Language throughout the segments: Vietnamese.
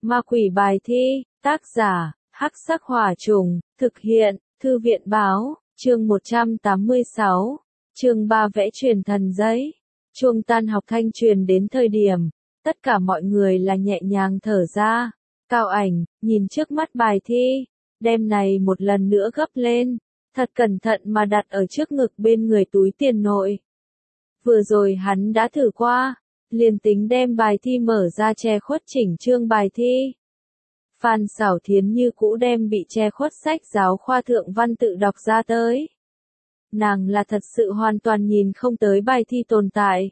Ma quỷ bài thi, tác giả, Hắc Sắc Hỏa Trùng, thực hiện, Thư viện báo, chương 186, chương 3 vẽ truyền thần giấy. Chuông tan học thanh truyền đến thời điểm, tất cả mọi người là nhẹ nhàng thở ra. Cao Ảnh, nhìn trước mắt bài thi, đem này một lần nữa gấp lên, thật cẩn thận mà đặt ở trước ngực bên người túi tiền nội. Vừa rồi hắn đã thử qua, liền tính đem bài thi mở ra che khuất chỉnh chương bài thi. Phan Xảo Thiến như cũ đem bị che khuất sách giáo khoa thượng văn tự đọc ra tới. Nàng là thật sự hoàn toàn nhìn không tới bài thi tồn tại.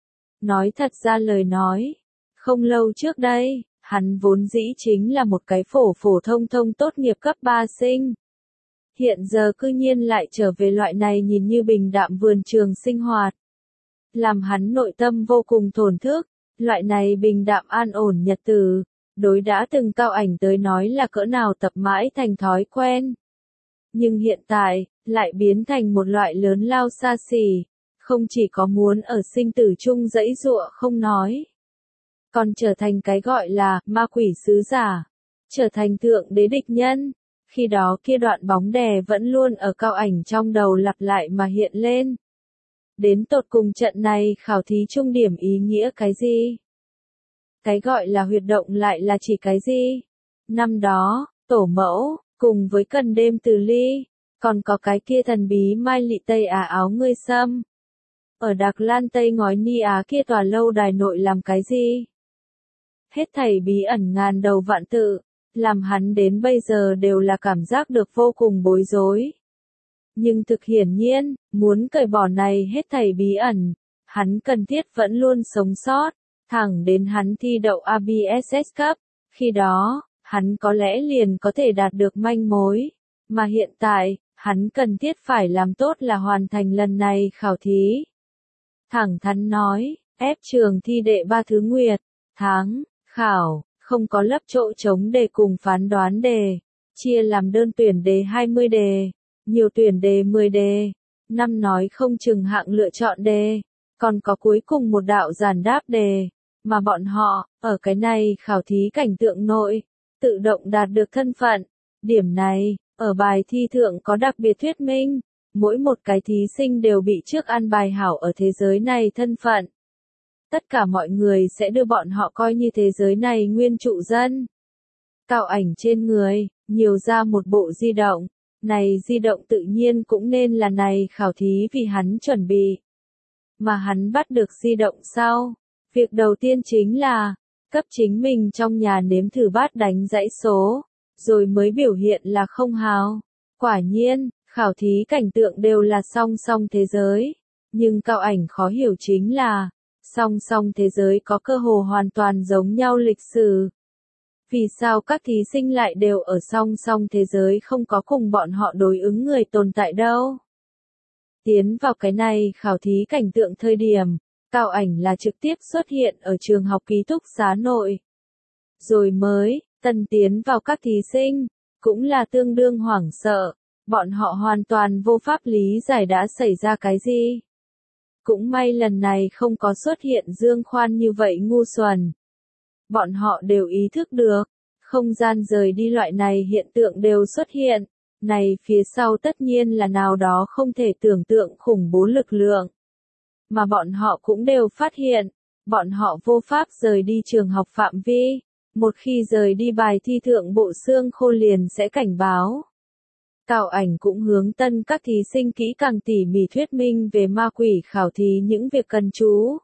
Nói thật ra lời nói, không lâu trước đây, hắn vốn dĩ chính là một cái phổ thông tốt nghiệp cấp 3 sinh. Hiện giờ cư nhiên lại trở về loại này nhìn như bình đạm vườn trường sinh hoạt. Làm hắn nội tâm vô cùng thổn thức, loại này bình đạm an ổn nhật tử, đối đã từng Cao Ảnh tới nói là cỡ nào tập mãi thành thói quen. Nhưng hiện tại, lại biến thành một loại lớn lao xa xỉ, không chỉ có muốn ở sinh tử chung dãy giụa không nói, còn trở thành cái gọi là ma quỷ sứ giả, trở thành thượng đế địch nhân. Khi đó kia đoạn bóng đè vẫn luôn ở Cao Ảnh trong đầu lặp lại mà hiện lên. Đến tột cùng trận này khảo thí trung điểm ý nghĩa cái gì? Cái gọi là huyệt động lại là chỉ cái gì? Năm đó, tổ mẫu, cùng với cần đêm từ ly, còn có cái kia thần bí Mai Lị Tây Á áo ngươi sâm. Ở Đạc Lan Tây ngói Ni Á kia tòa lâu đài nội làm cái gì? Hết thảy bí ẩn ngàn đầu vạn tự, làm hắn đến bây giờ đều là cảm giác được vô cùng bối rối. Nhưng thực hiển nhiên, muốn cởi bỏ này hết thảy bí ẩn, hắn cần thiết vẫn luôn sống sót, thẳng đến hắn thi đậu ABSS cấp, khi đó, hắn có lẽ liền có thể đạt được manh mối, mà hiện tại, hắn cần thiết phải làm tốt là hoàn thành lần này khảo thí. Thẳng thắn nói, ép trường thi đệ 3 thứ nguyệt, tháng, khảo, không có lấp chỗ trống đề cùng phán đoán đề, chia làm đơn tuyển đề 20 đề, nhiều tuyển đề 10 đề, năm nói không chừng hạng lựa chọn đề, còn có cuối cùng một đạo giản đáp đề, mà bọn họ, ở cái này khảo thí cảnh tượng nội, tự động đạt được thân phận. Điểm này, ở bài thi thượng có đặc biệt thuyết minh, mỗi một cái thí sinh đều bị trước an bài hảo ở thế giới này thân phận. Tất cả mọi người sẽ đưa bọn họ coi như thế giới này nguyên trụ dân. Cao Ảnh trên người, nhiều ra một bộ di động. Này di động tự nhiên cũng nên là này khảo thí vì hắn chuẩn bị. Mà hắn bắt được di động sau. Việc đầu tiên chính là, cấp chính mình trong nhà nếm thử bát đánh dãy số, rồi mới biểu hiện là không hào. Quả nhiên, khảo thí cảnh tượng đều là song song thế giới. Nhưng Cao Ảnh khó hiểu chính là, song song thế giới có cơ hồ hoàn toàn giống nhau lịch sử. Vì sao các thí sinh lại đều ở song song thế giới không có cùng bọn họ đối ứng người tồn tại đâu? Tiến vào cái này khảo thí cảnh tượng thời điểm, Cao Ảnh là trực tiếp xuất hiện ở trường học ký túc xá nội. Rồi mới, tân tiến vào các thí sinh, cũng là tương đương hoảng sợ, bọn họ hoàn toàn vô pháp lý giải đã xảy ra cái gì. Cũng may lần này không có xuất hiện Dương Khoan như vậy ngu xuẩn. Bọn họ đều ý thức được, không gian rời đi loại này hiện tượng đều xuất hiện, này phía sau tất nhiên là nào đó không thể tưởng tượng khủng bố lực lượng. Mà bọn họ cũng đều phát hiện, bọn họ vô pháp rời đi trường học phạm vi, một khi rời đi bài thi thượng bộ xương khô liền sẽ cảnh báo. Cao Ảnh cũng hướng tân các thí sinh kỹ càng tỉ mỉ thuyết minh về ma quỷ khảo thí những việc cần chú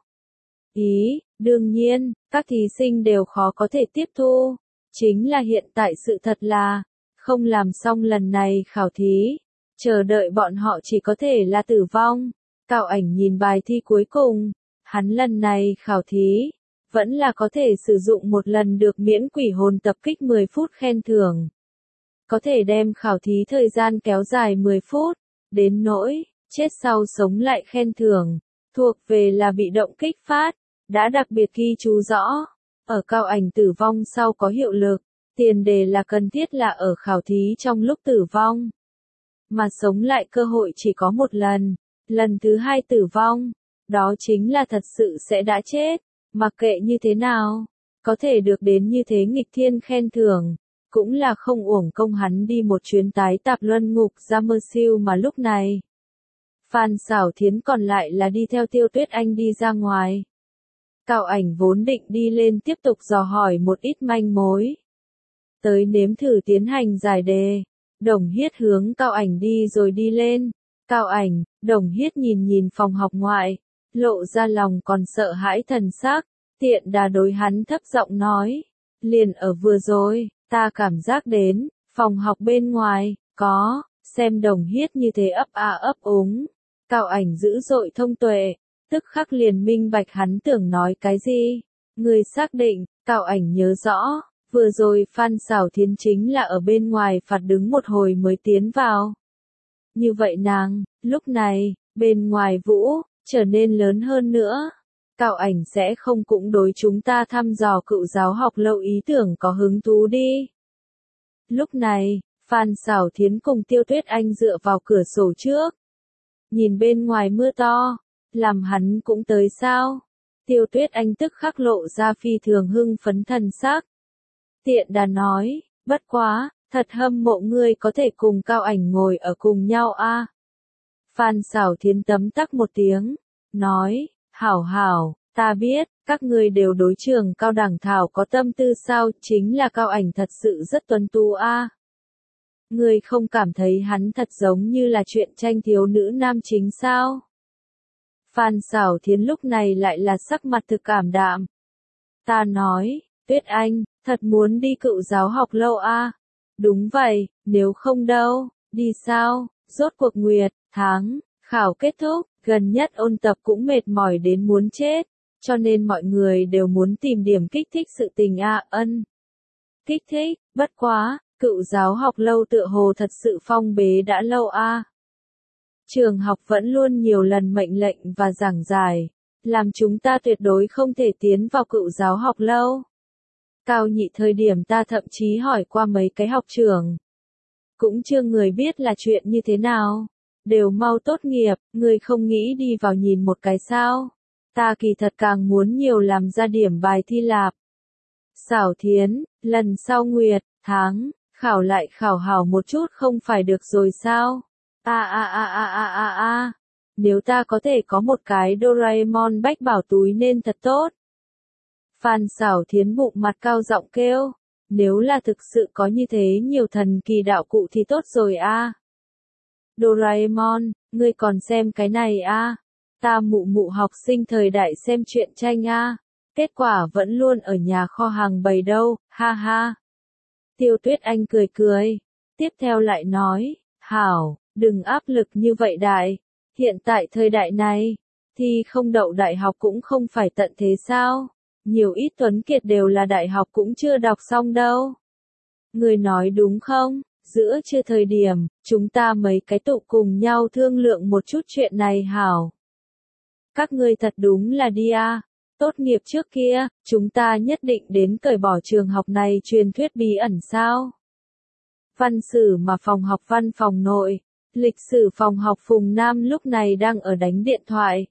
ý. Đương nhiên, các thí sinh đều khó có thể tiếp thu. Chính là hiện tại sự thật là, không làm xong lần này khảo thí, chờ đợi bọn họ chỉ có thể là tử vong. Cao Ảnh nhìn bài thi cuối cùng, hắn lần này khảo thí, vẫn là có thể sử dụng một lần được miễn quỷ hồn tập kích 10 phút khen thưởng. Có thể đem khảo thí thời gian kéo dài 10 phút, đến nỗi, chết sau sống lại khen thưởng, thuộc về là bị động kích phát, đã đặc biệt ghi chú rõ, ở Cao Ảnh tử vong sau có hiệu lực, tiền đề là cần thiết là ở khảo thí trong lúc tử vong. Mà sống lại cơ hội chỉ có một lần, lần thứ hai tử vong, đó chính là thật sự sẽ đã chết, mặc kệ như thế nào, Có thể được đến như thế nghịch thiên khen thưởng, cũng là không uổng công hắn đi một chuyến tái tạp luân ngục ra mơ siêu mà lúc này. Phan Xảo Thiến còn lại là đi theo Tiêu Tuyết Anh đi ra ngoài. Cao Ảnh vốn định đi lên tiếp tục dò hỏi một ít manh mối. Tới nếm thử tiến hành giải đề. Đồng Hiết hướng Cao Ảnh đi rồi đi lên. Cao Ảnh, Đồng Hiết nhìn nhìn phòng học ngoại, lộ ra lòng còn sợ hãi thần sắc, Tiện Đà đối hắn thấp giọng nói. Liền ở vừa rồi, ta cảm giác đến, phòng học bên ngoài, có, xem Đồng Hiết như thế ấp a ấp úng. Cao Ảnh dữ dội thông tuệ, tức khắc liền minh bạch hắn tưởng nói cái gì. Người xác định, Cao Ảnh nhớ rõ, vừa rồi Phan Xảo Thiến chính là ở bên ngoài phạt đứng một hồi mới tiến vào. Như vậy nàng, lúc này, bên ngoài vũ, trở nên lớn hơn nữa. Cao Ảnh sẽ không cũng đối chúng ta thăm dò cựu giáo học lâu ý tưởng có hứng thú đi. Lúc này, Phan Xảo Thiến cùng Tiêu Tuyết Anh dựa vào cửa sổ trước. Nhìn bên ngoài mưa to, làm hắn cũng tới sao? Tiêu Tuyết Anh tức khắc lộ ra phi thường hưng phấn thần sắc. Tiện Đà nói, bất quá, thật hâm mộ ngươi có thể cùng Cao Ảnh ngồi ở cùng nhau a. Phan Xảo Thiến tấm tắc một tiếng, nói, hảo hảo, ta biết, các ngươi đều đối trường cao đẳng thảo có tâm tư sao, chính là Cao Ảnh thật sự rất tuấn tú a. Ngươi không cảm thấy hắn thật giống như là chuyện tranh thiếu nữ nam chính sao? Phan Xảo Thiến lúc này lại là sắc mặt thực cảm đạm. Ta nói, Tuyết Anh, thật muốn đi cựu giáo học lâu a? Đúng vậy, nếu không đâu, đi sao? Rốt cuộc nguyệt, tháng, khảo kết thúc, gần nhất ôn tập cũng mệt mỏi đến muốn chết, cho nên mọi người đều muốn tìm điểm kích thích sự tình a. Ân. Kích thích, bất quá, cựu giáo học lâu tựa hồ thật sự phong bế đã lâu a. Trường học vẫn luôn nhiều lần mệnh lệnh và giảng giải, làm chúng ta tuyệt đối không thể tiến vào cựu giáo học lâu. Cao nhị thời điểm ta thậm chí hỏi qua mấy cái học trưởng. Cũng chưa người biết là chuyện như thế nào. Đều mau tốt nghiệp, người không nghĩ đi vào nhìn một cái sao. Ta kỳ thật càng muốn nhiều làm ra điểm bài thi lạp. Xảo Thiến, lần sau nguyệt, tháng, khảo lại khảo hảo một chút không phải được rồi sao? Nếu ta có thể có một cái Doraemon bách bảo túi nên thật tốt. Phan Xảo Thiến bụng mặt cao giọng kêu, nếu là thực sự có như thế nhiều thần kỳ đạo cụ thì tốt rồi a. Doraemon, ngươi còn xem cái này a? Ta mụ mụ học sinh thời đại xem truyện tranh a, kết quả vẫn luôn ở nhà kho hàng bày đâu, ha ha. Tiêu Tuyết Anh cười cười, tiếp theo lại nói, hảo, đừng áp lực như vậy đại, hiện tại thời đại này, thì không đậu đại học cũng không phải tận thế sao, nhiều ít tuấn kiệt đều là đại học cũng chưa đọc xong đâu. Người nói đúng không? Giữa trưa thời điểm, chúng ta mấy cái tụ cùng nhau thương lượng một chút chuyện này hảo. Các ngươi thật đúng là đi a. Tốt nghiệp trước kia, chúng ta nhất định đến cởi bỏ trường học này truyền thuyết bí ẩn sao? Văn sử mà phòng học văn phòng nội, lịch sử phòng học Phùng Nam lúc này đang ở đánh điện thoại.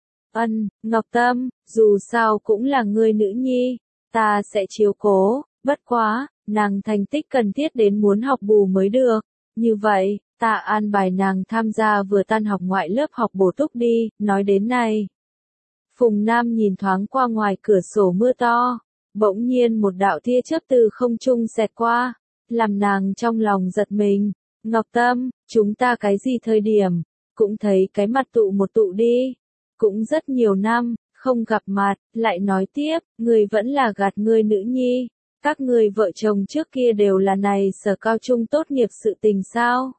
Ngọc Tâm, dù sao cũng là ngươi nữ nhi, ta sẽ chiếu cố, bất quá, nàng thành tích cần thiết đến muốn học bù mới được. Như vậy, ta an bài nàng tham gia vừa tan học ngoại lớp học bổ túc đi, nói đến này. Phùng Nam nhìn thoáng qua ngoài cửa sổ mưa to, bỗng nhiên một đạo tia chớp từ không trung xẹt qua, làm nàng trong lòng giật mình. Ngọc Tâm, chúng ta cái gì thời điểm, cũng thấy cái mặt tụ một tụ đi. Cũng rất nhiều năm, không gặp mặt, lại nói tiếp, người vẫn là gạt người nữ nhi. Các người vợ chồng trước kia đều là này sở cao trung tốt nghiệp sự tình sao?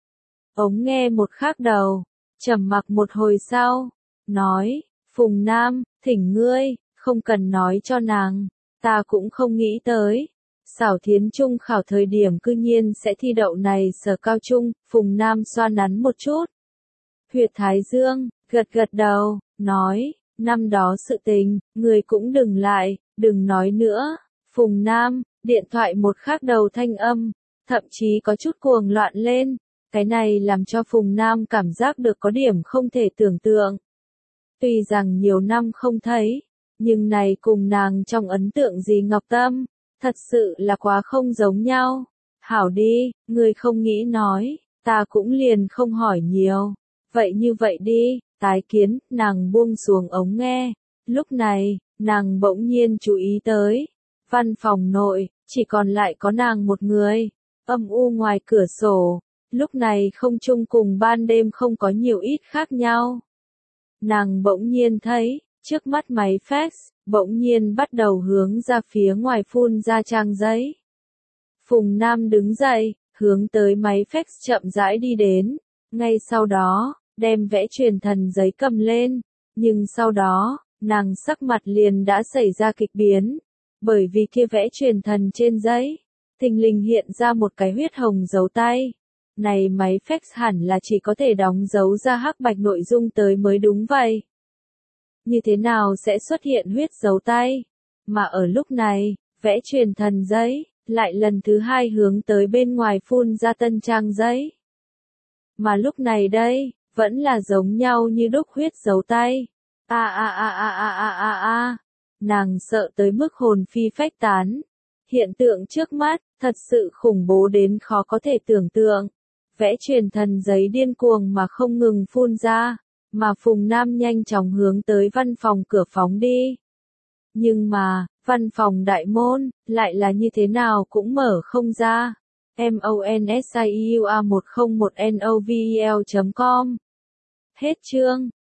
Ống nghe một khác đầu, trầm mặc một hồi sau, nói, Phùng Nam, thỉnh ngươi, không cần nói cho nàng, ta cũng không nghĩ tới. Xảo Thiến trung khảo thời điểm cư nhiên sẽ thi đậu này sở cao trung, Phùng Nam xoa nắn một chút. Huyệt Thái Dương, gật gật đầu, nói, năm đó sự tình, người cũng đừng lại, đừng nói nữa. Phùng Nam, điện thoại một khác đầu thanh âm, thậm chí có chút cuồng loạn lên, cái này làm cho Phùng Nam cảm giác được có điểm không thể tưởng tượng. Tuy rằng nhiều năm không thấy, Nhưng này cùng nàng trong ấn tượng gì Ngọc Tâm, thật sự là quá không giống nhau. Hảo đi, ngươi không nghĩ nói, ta cũng liền không hỏi nhiều. Vậy như vậy đi, tái kiến, nàng buông xuống ống nghe. Lúc này, nàng bỗng nhiên chú ý tới. Văn phòng nội, chỉ còn lại có nàng một người. Âm u ngoài cửa sổ. Lúc này không trung cùng ban đêm không có nhiều ít khác nhau. Nàng bỗng nhiên thấy, trước mắt máy fax, bỗng nhiên bắt đầu hướng ra phía ngoài phun ra trang giấy. Phùng Nam đứng dậy, hướng tới máy fax chậm rãi đi đến. Ngay sau đó, đem vẽ truyền thần giấy cầm lên. Nhưng sau đó, nàng sắc mặt liền đã xảy ra kịch biến. Bởi vì kia vẽ truyền thần trên giấy, thình lình hiện ra một cái huyết hồng dấu tay. Này máy fax hẳn là chỉ có thể đóng dấu ra hắc bạch nội dung tới mới đúng vậy. Như thế nào sẽ xuất hiện huyết dấu tay? Mà ở lúc này, vẽ truyền thần giấy, lại lần thứ hai hướng tới bên ngoài phun ra tân trang giấy. Mà lúc này đây, vẫn là giống nhau như đúc huyết dấu tay. Nàng sợ tới mức hồn phi phách tán. Hiện tượng trước mắt, thật sự khủng bố đến khó có thể tưởng tượng. Vẽ truyền thần giấy điên cuồng mà không ngừng phun ra, mà Phùng Nam nhanh chóng hướng tới văn phòng cửa phóng đi. Nhưng mà, văn phòng đại môn, lại là như thế nào cũng mở không ra. MONSIUA101NOVEL.com Hết chương.